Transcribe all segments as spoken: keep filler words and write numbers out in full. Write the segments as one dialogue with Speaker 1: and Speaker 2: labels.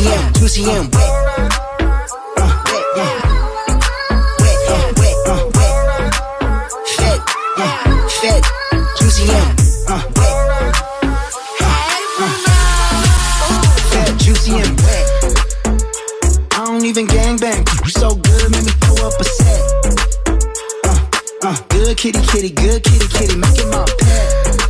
Speaker 1: juicy and, juicy and wet. Uh, wet, uh, wet, uh, wet, uh, wet. Fat, uh, fat, juicy and, uh, wet. Uh, fat, juicy and wet. I don't even gangbang. You so good, make me throw up a set. Uh, uh, good kitty, kitty, good kitty, kitty, make it my pet.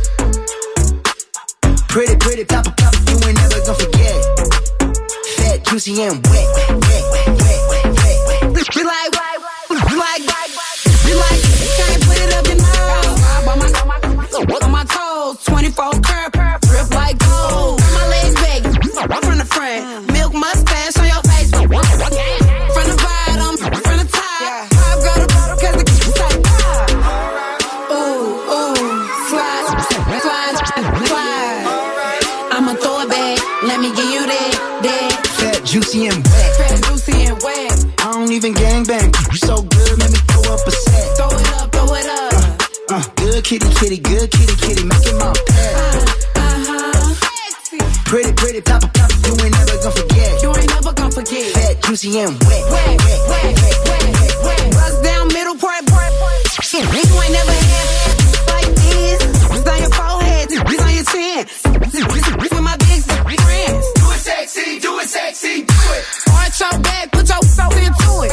Speaker 1: Pretty, pretty, pop, pop, you ain't never gonna forget. Fat, juicy, and wet, wet, wet, wet, wet, wet. We like, we like, we like, can't put it up your nose. On my, on my toes, twenty-four curve, drip like gold. My legs big, from the front, milk mustache on your face. From the bottom, from the top, I've got a bottle 'cause the kitchen's like pop. Ooh, ooh, slide, slide, slide. I'ma throw it back, let me give you that, that. Fat, juicy, and wet. Fat, juicy, and wet. I don't even gangbang. You so good, let me throw up a set. Throw it up, throw it up. Uh, uh, good kitty, kitty, good kitty, kitty, make it my pet. Uh, uh-huh. Sexy. Pretty, pretty, pop, pop, you ain't never gonna forget. You ain't never gonna forget. Fat, juicy, and wet. Wet, wet, wet, wet, wet, wet, wet. Bust down, middle part, part, part. You ain't never had like this. It's on your forehead, it's on your chin. With my big friends. Do it sexy, do it sexy, do it. Arch your back, put your soul into it.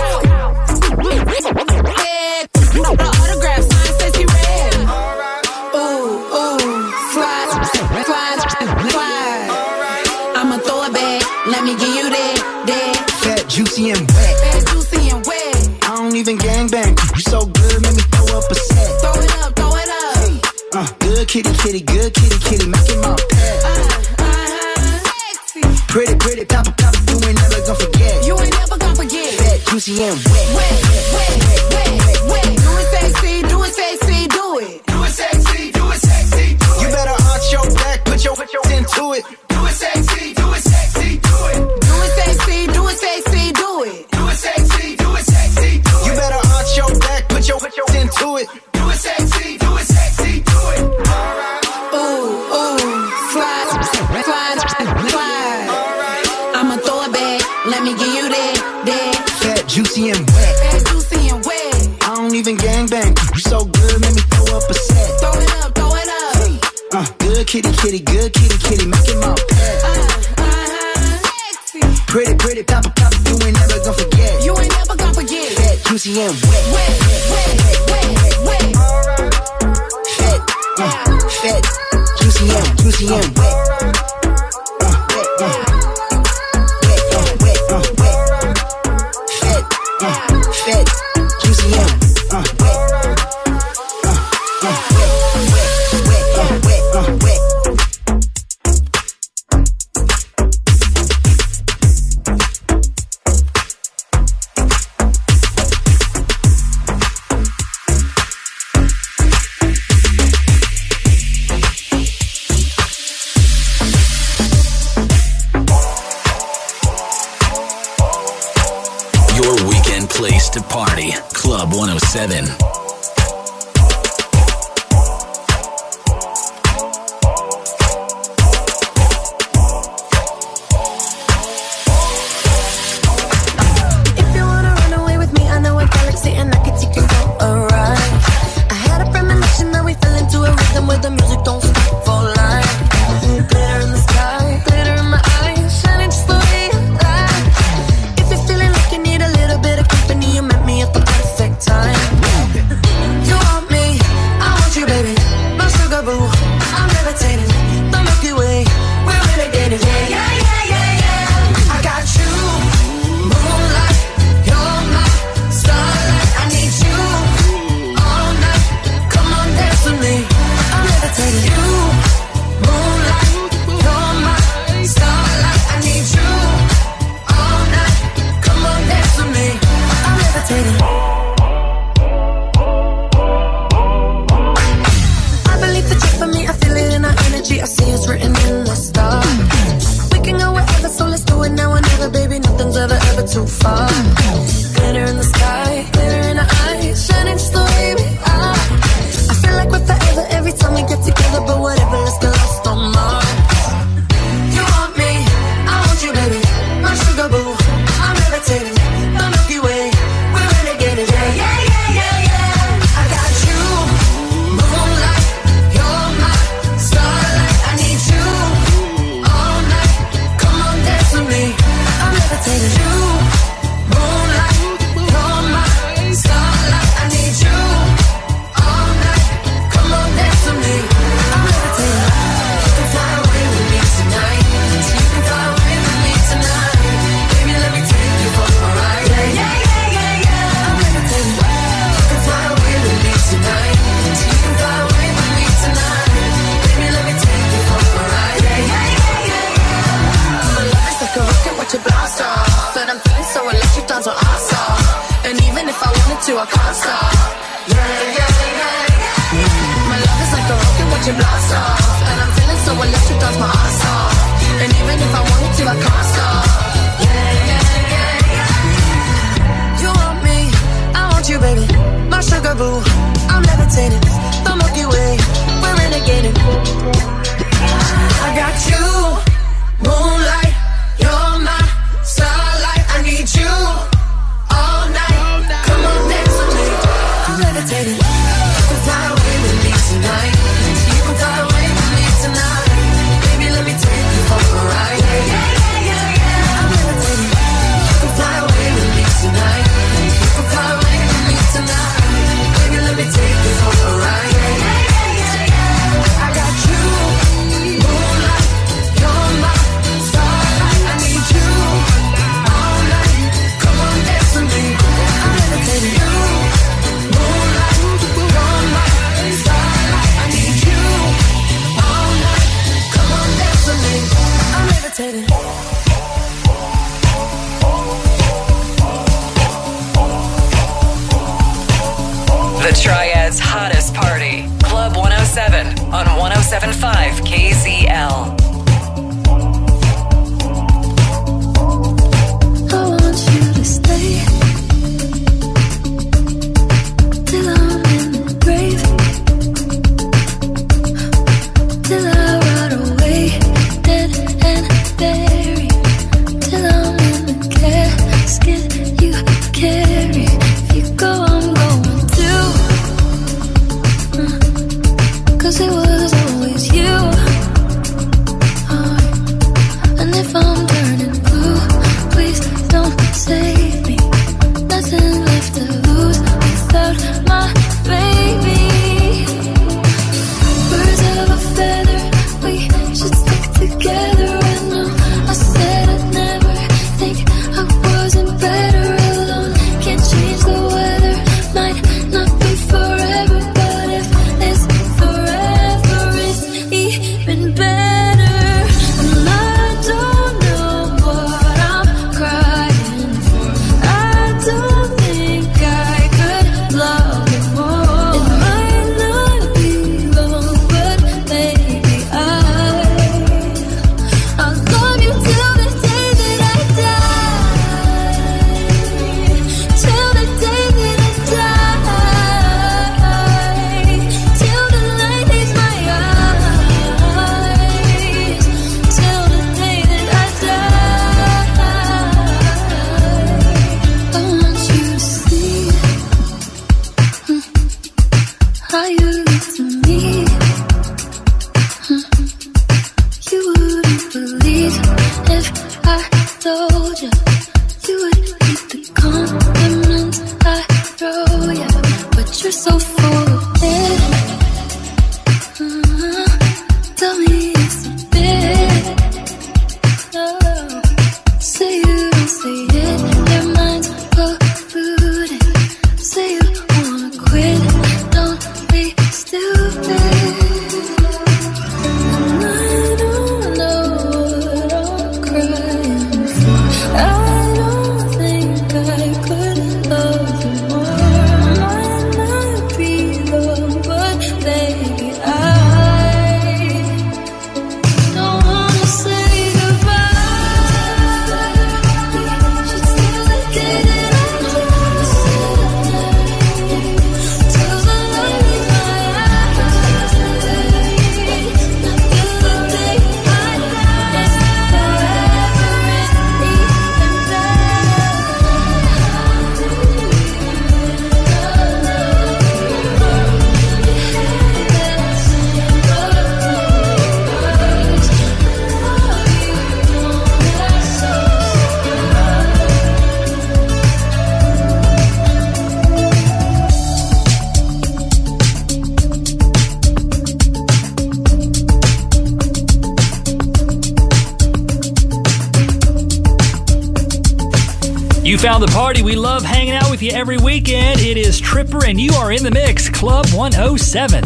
Speaker 1: Yeah, the autograph sign says he read. Ooh, ooh, slide, slide, slide. I'ma throw it back, let me give you that, that. Fat, juicy, and wet. Fat, juicy, and wet. I don't even gangbang. You so good, make me throw up a set. Throw it up, throw it up. Hey, uh, good kitty, kitty, good kitty, kitty, make it my pet. Uh, uh-huh. Sexy. Pretty, pretty, pop, pop, you ain't never gonna forget. You ain't never gonna forget. Fat, juicy, and wet. Wet, wet, wet, wet, wet, wet. Do it sexy, do it sexy, do it. Do it sexy, do it sexy, do it. You better arch your back, put your, put your into it. Do it sexy, do it sexy, do it. Do it sexy, do it sexy, do it. Do it sexy, do it sexy, do it. You better arch your back, put your, put your into it. Do it sexy, do it sexy, do it. Ooh, ooh, slide, slide, slide. I'ma throw it back, let me give you that, that. Fat, juicy, and wet. Fat, juicy, and wet. I don't even gangbang. You so good, let me throw up a set. Throw it up, throw it up. Hey, uh, good kitty, kitty, good kitty, kitty, make it my pet. Uh, uh-huh. Sexy. Pretty, pretty, pop, pop, you ain't never gonna forget. You ain't never gonna forget. Fat, juicy, and wet. Wet, wet, wet, wet, wet, wet. Fat, uh, fat, juicy, and, juicy, and wet. Uh, wet, uh, wet, uh, wet, uh, wet. Fat, uh, fat, juicy, and, uh, wet. Uh, uh, wet, wet, wet, uh, wet, uh, wet.
Speaker 2: Place to party, Club one oh seven.
Speaker 3: If you wanna run away with me, I know a galaxy and I can take you for a ride. I had a premonition that we fell into a rhythm where the music don't stop for life. Glitter in the sky, glitter in my eyes, shining just the way you like. If you're feeling like you need a little bit of company, you met me at the perfect time. to, I can't stop. Yeah, yeah, yeah, yeah. My love is like a rocket, watch it blast off. And I'm feeling so electric, that's my ass off. And even if I wanted to, I can't stop. Yeah, yeah, yeah, yeah. You want me, I want you, baby. My sugar boo, I'm levitating. The Milky Way, we're renegading. I got you, moonlight, you're my starlight. I need you all night. Come on, dance with me. I'm levitating. You can fly away with me tonight. You can fly away with me tonight. Baby, let me take you for a ride. Yeah, yeah, yeah, yeah. I'm levitating. You can fly away with me tonight. You can fly away with me tonight. Baby, let me take you for a ride. Yeah, yeah, yeah, yeah. I got you, moonlight, you're my starlight. I need you all night. Come on, dance with me. I'm levitating. You, moonlight, you're my starlight. I need you all night. Come on, dance with me. I'm levitating.
Speaker 4: The Triad's hottest party. Club one oh seven on one oh seven point five K Z L.
Speaker 3: I want you to stay till I'm in the grave, till I rot away, dead and buried, till I'm in the casket you carry. If you go, I'm going too, mm. 'Cause it was always you. Uh, and if I'm turning blue, please don't save me. Nothing left to lose without my baby. Birds of a feather, we should stick together. I know I said I'd never think I wasn't better alone. Can't change the weather, might not be forever, but if it's forever, it's even better. And I don't know what I'm crying for. I don't think I could love you more. It might not be long, but maybe I I'll love you till the day that I die. Till the day that I die. Till the light leaves my eyes. Till the day that I die. I want you to see, mm, how you look to me. Mm. You wouldn't believe if I told you. You would hate the compliments I throw you, but you're so full of it. Uh, tell me it's a bit. Oh, say you don't say it, your mind's polluted. Say you wanna quit, don't be stupid. And I don't know what I'm crying for. I don't think I could love you more. Might not be long, but baby, I don't wanna say goodbye. Just till the day that I die. Till the light leaves my eyes. Till the day I die. Forever is even
Speaker 5: You found the party. We love hanging out with you every weekend. It is Tripper, and you are in the mix. Club one oh seven.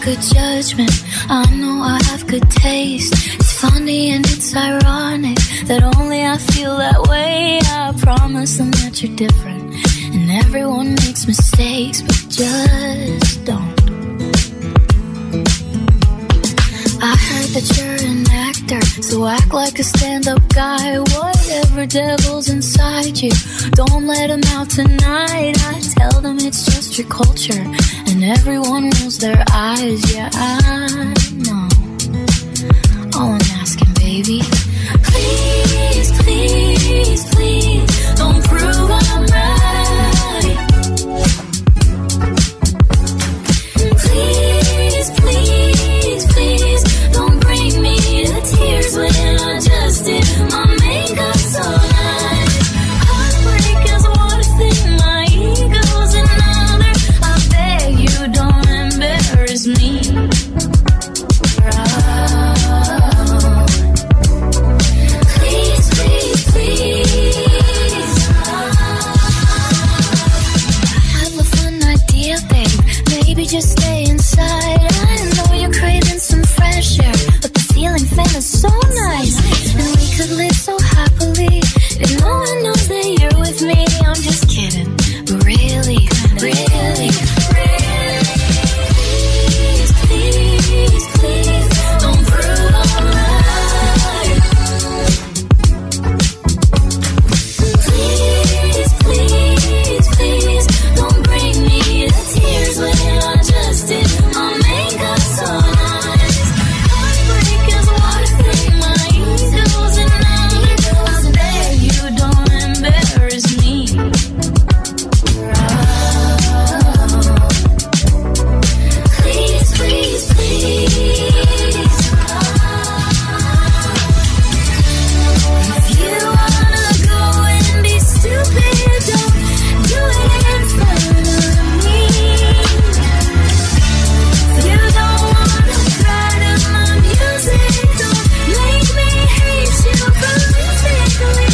Speaker 3: good judgment. I know I have good taste. It's funny and it's ironic that only I feel that way. I promise them that you're different, and everyone makes mistakes, but just don't. I heard that you're an actor, so act like a stand-up guy. Whatever devil's inside you, don't let him out tonight. I tell them it's just your culture, and everyone rolls their eyes. Yeah, I know. All I'm asking, baby, please, please, please, don't prove I'm right. Please, please, please, don't bring me to tears when I just did my makeup so nice. Heartbreak is one thing, my ego's another. I beg you don't embarrass me. Oh. Please, please, please. I have a fun idea, babe. Maybe just stay inside. I know you're craving some fresh air, but the ceiling fan is so nice, and we could live so happily if no one knows that you're with me. I'm just kidding, but really, really, really, please, please, please, don't prove I'm right. Please, please, please, don't bring me to tears when I just did my makeup so nice. Heartbreak is one thing, my ego's another. I beg you don't embarrass me. Oh. Please, please, please. If you wanna go and be stupid, don't do it in front of me. If you don't wanna cry to my music, don't make me hate you politically.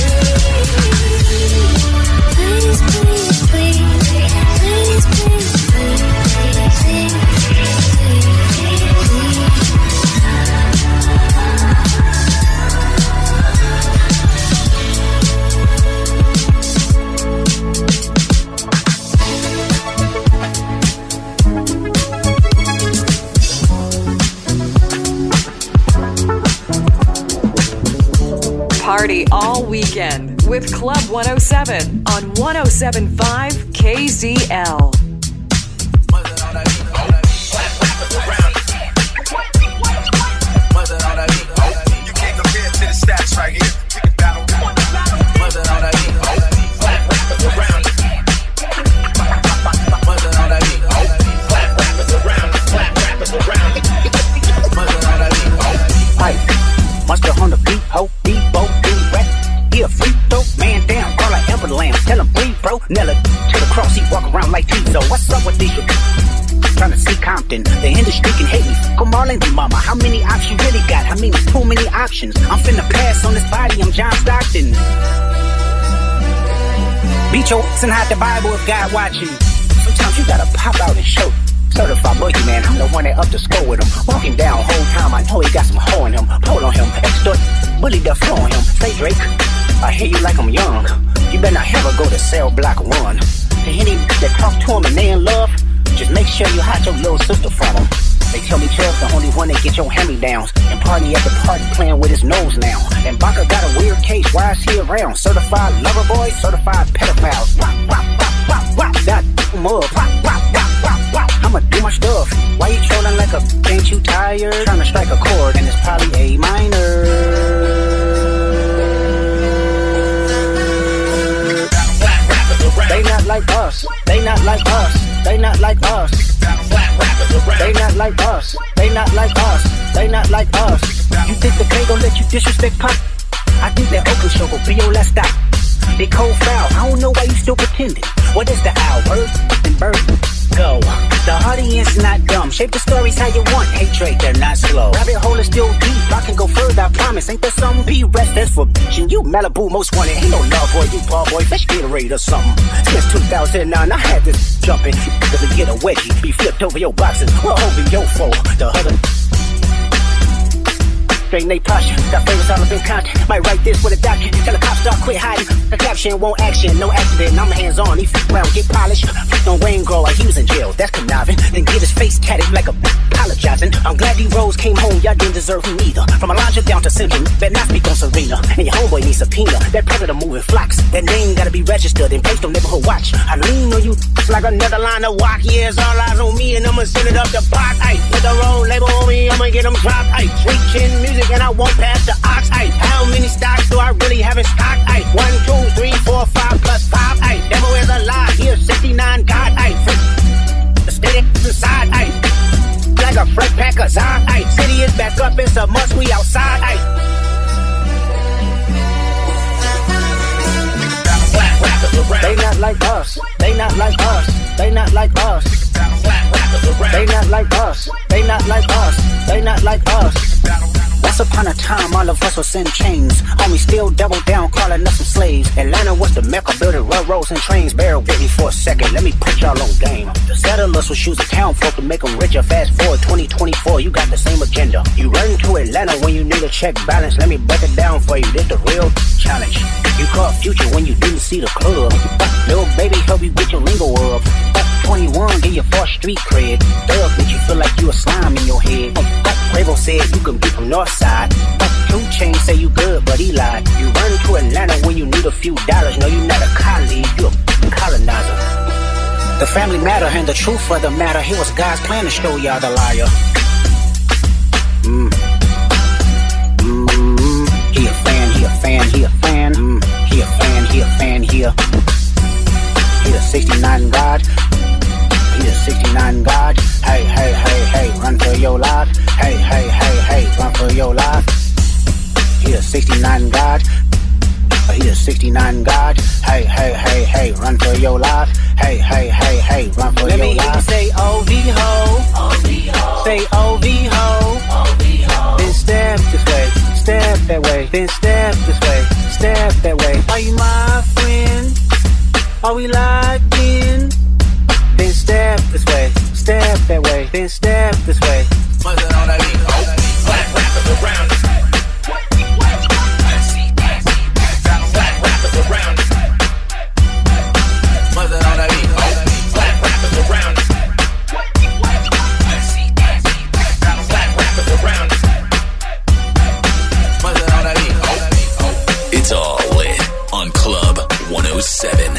Speaker 3: Please, please, please, please, please, please, please,
Speaker 4: Party all weekend with Club one oh seven on one oh seven point five K Z L.
Speaker 6: You can't compare to the stats right here. We can battle. Mother on that beat. Clap rappers around. Mother on that beat. Clap rappers around. Clap rappers around. Mother on that beat.
Speaker 7: Pipe, monster on the beat, ho, Debo, D-Rap. Yeah, free throw, man down, call like Everland. Tell him breathe, bro. Nella to the cross, he walk around like Tizo. What's up with these? Trying to see Compton, the industry can hate me. Fuck 'em all in the mama. How many options you really got? I mean, too many options. I'm finna pass on this body, I'm John Stockton. Beat your ass and hide the Bible if God watching. Sometimes you gotta pop out and show. Certified boogeyman, I'm the one that up to score with him. Walking down whole time, I know he got some hoe in him. Pull on him, extort, bully the flow on him. Say Drake, I hear you like I'm young. You better not ever go to cell block one. To any that talk to him and they in love, just make sure you hide your little sister from him. They tell me Chubb's the only one that get your hand-me-downs. And party at the party playing with his nose now. And Baka got a weird case, why is he around? Certified lover boy, certified pedophile. Wop, wop, wop, wop, wop, that mug. Wop, wop, wop, wop, wop. I'ma do my stuff. Why you trolling like a, ain't you tired? Trying to strike a chord and it's probably A minor. They not like us, they not like us, they not like us. They not like us, they not like us, they not like us. You think the K gon' let you disrespect Pop? I think that Oakland show gon' be your last stop. They foul. I don't know why you still pretending. What is the owl? Bird and bird go. The audience not dumb. Shape the stories how you want. Hatred, they're not slow. Rabbit hole is still deep. I can go further, I promise. Ain't there some be rest that's for bitchin'? You Malibu most wanted. Ain't no love boy, you ball boy. Fresh Gatorade or something. Since two thousand nine, I had this jumping. Cause to get a wedgie, be flipped over your boxes. Well, over your foe. The other. Straighten they posture, got favors all up in contact. Might write this with a doctor. Tell the cops start quit hiding. The caption won't action, no accident. I'm hands on, he f around, get polished. Flipped on Wayne Grow, he was in jail. That's conniving. Then get his face tatted like a apologizing. I'm glad D Rose came home, y'all didn't deserve him either. From Elijah down to Simpson, better not speak on Serena. And your homeboy needs subpoena. That predator moving flocks. That name gotta be registered and placed on neighborhood watch. I lean on you like another line of walk. Yeah, it's all eyes on me and I'ma send it up the pot. Ay, with the road label on me, I'ma get them dropped. Ay, reaching music and I won't pass the ox. Ay, how many stocks do I really have in stock? Ay, one, two, three, four, five plus five. Ay, devil is alive. Here, sixty-nine God. Ay, steady inside. Ay, like a fresh pack of Zod. Ay, city is back up. It's a must. We outside. Ay. They not like us. They not like us. They not like us. They not like us. They not like us. They not like us. Once upon a time, all of us was in chains. Homie still double down, calling us some slaves. Atlanta was the mecca, building railroads and trains. Bear with me for a second, let me put y'all on game. The settlers will choose a town folk to make them richer. Fast forward twenty twenty-four, you got the same agenda. You run to Atlanta when you need a check balance. Let me break it down for you, this the real challenge. You caught Future when you didn't see the club. Little baby help you get your lingo up. twenty-one, give you false street cred. Thug make you feel like you a slime in your head. Quavo said you can be from Northside. Two Chainz say you good, but he lied. You run to Atlanta when you need a few dollars. No, you not a colleague, you a colonizer. The family matter and the truth of the matter. Here was God's plan to show y'all the liar. Mm. Mm. He a fan, he a fan, he a fan. Mm. He a fan, he a fan, he a. He a sixty-nine God. He a sixty-nine God. Hey, hey, hey, hey, run for your life. Hey, hey, hey, hey, run for your life. He a sixty-nine God. He a sixty-nine God. Hey, hey, hey, hey, run for your life. Hey, hey, hey, hey, run for Let your life. Let me hear you say O V ho. O V ho. Say O V ho. O V ho. Then step this way, step that way. Then step this way, step that way. Are you my friend? Are we locked in? Then step this way, step that way. Then step this way.
Speaker 6: Mother on that beat, oh, black rappers around it. Black rappers around it. Mother on that beat, oh, black rappers around it. Black rappers around it. Mother on that beat, oh.
Speaker 2: It's all lit on Club one oh seven.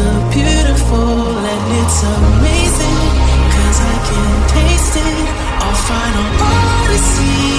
Speaker 8: beautiful and it's amazing, 'cause I can taste it, our final odyssey.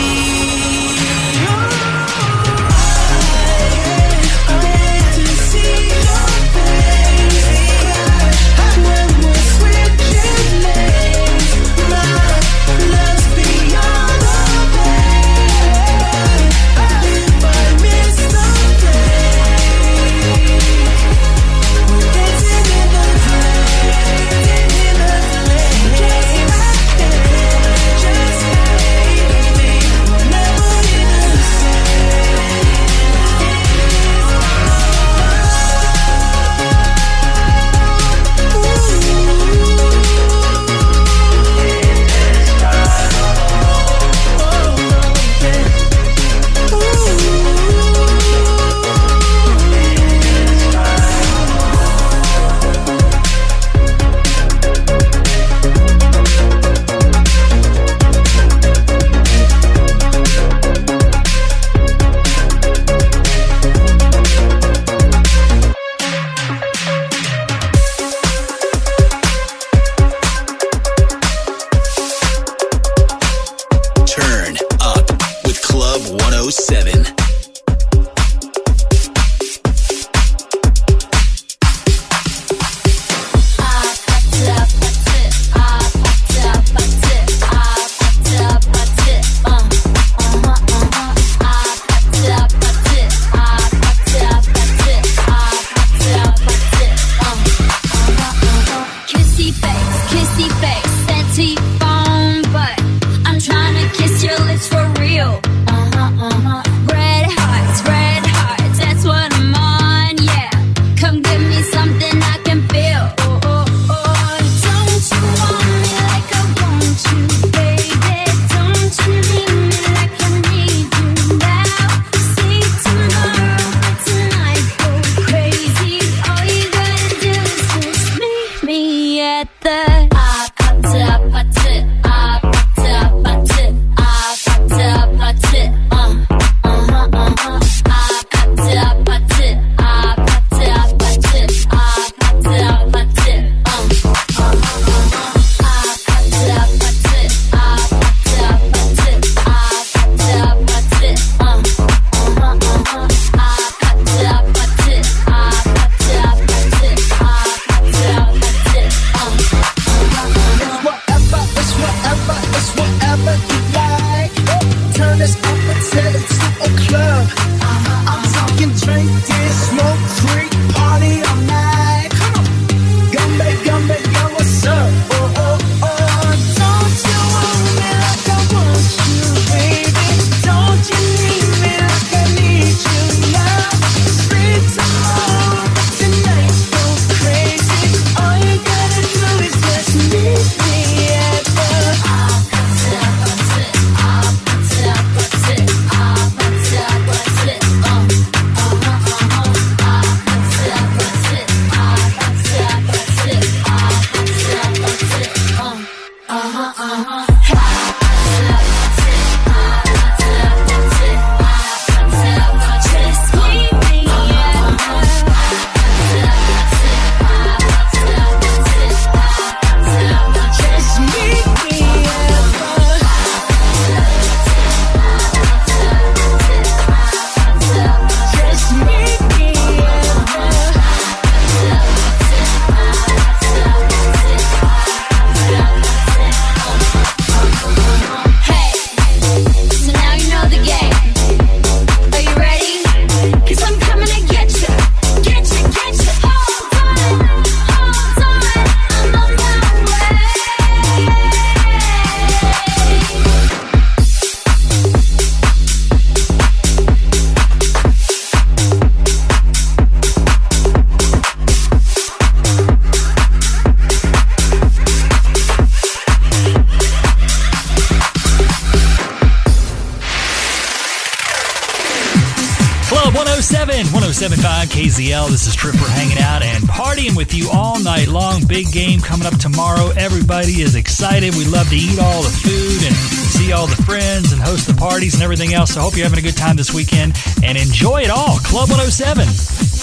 Speaker 5: one oh seven point five K Z L. This is Tripper hanging out and partying with you all night long. Big game coming up tomorrow. Everybody is excited. We love to eat all the food and see all the friends and host the parties and everything else. So I hope you're having a good time this weekend and enjoy it all. Club one oh seven.